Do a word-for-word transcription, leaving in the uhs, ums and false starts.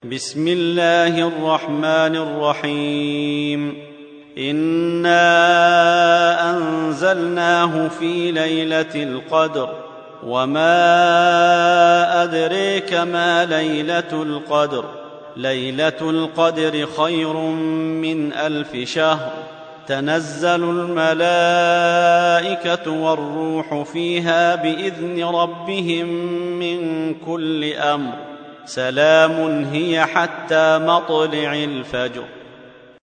بسم الله الرحمن الرحيم. إنا أنزلناه في ليلة القدر، وما أدريك ما ليلة القدر. ليلة القدر خير من ألف شهر. تنزل الملائكة والروح فيها بإذن ربهم من كل أمر. سلام هي حتى مطلع الفجر.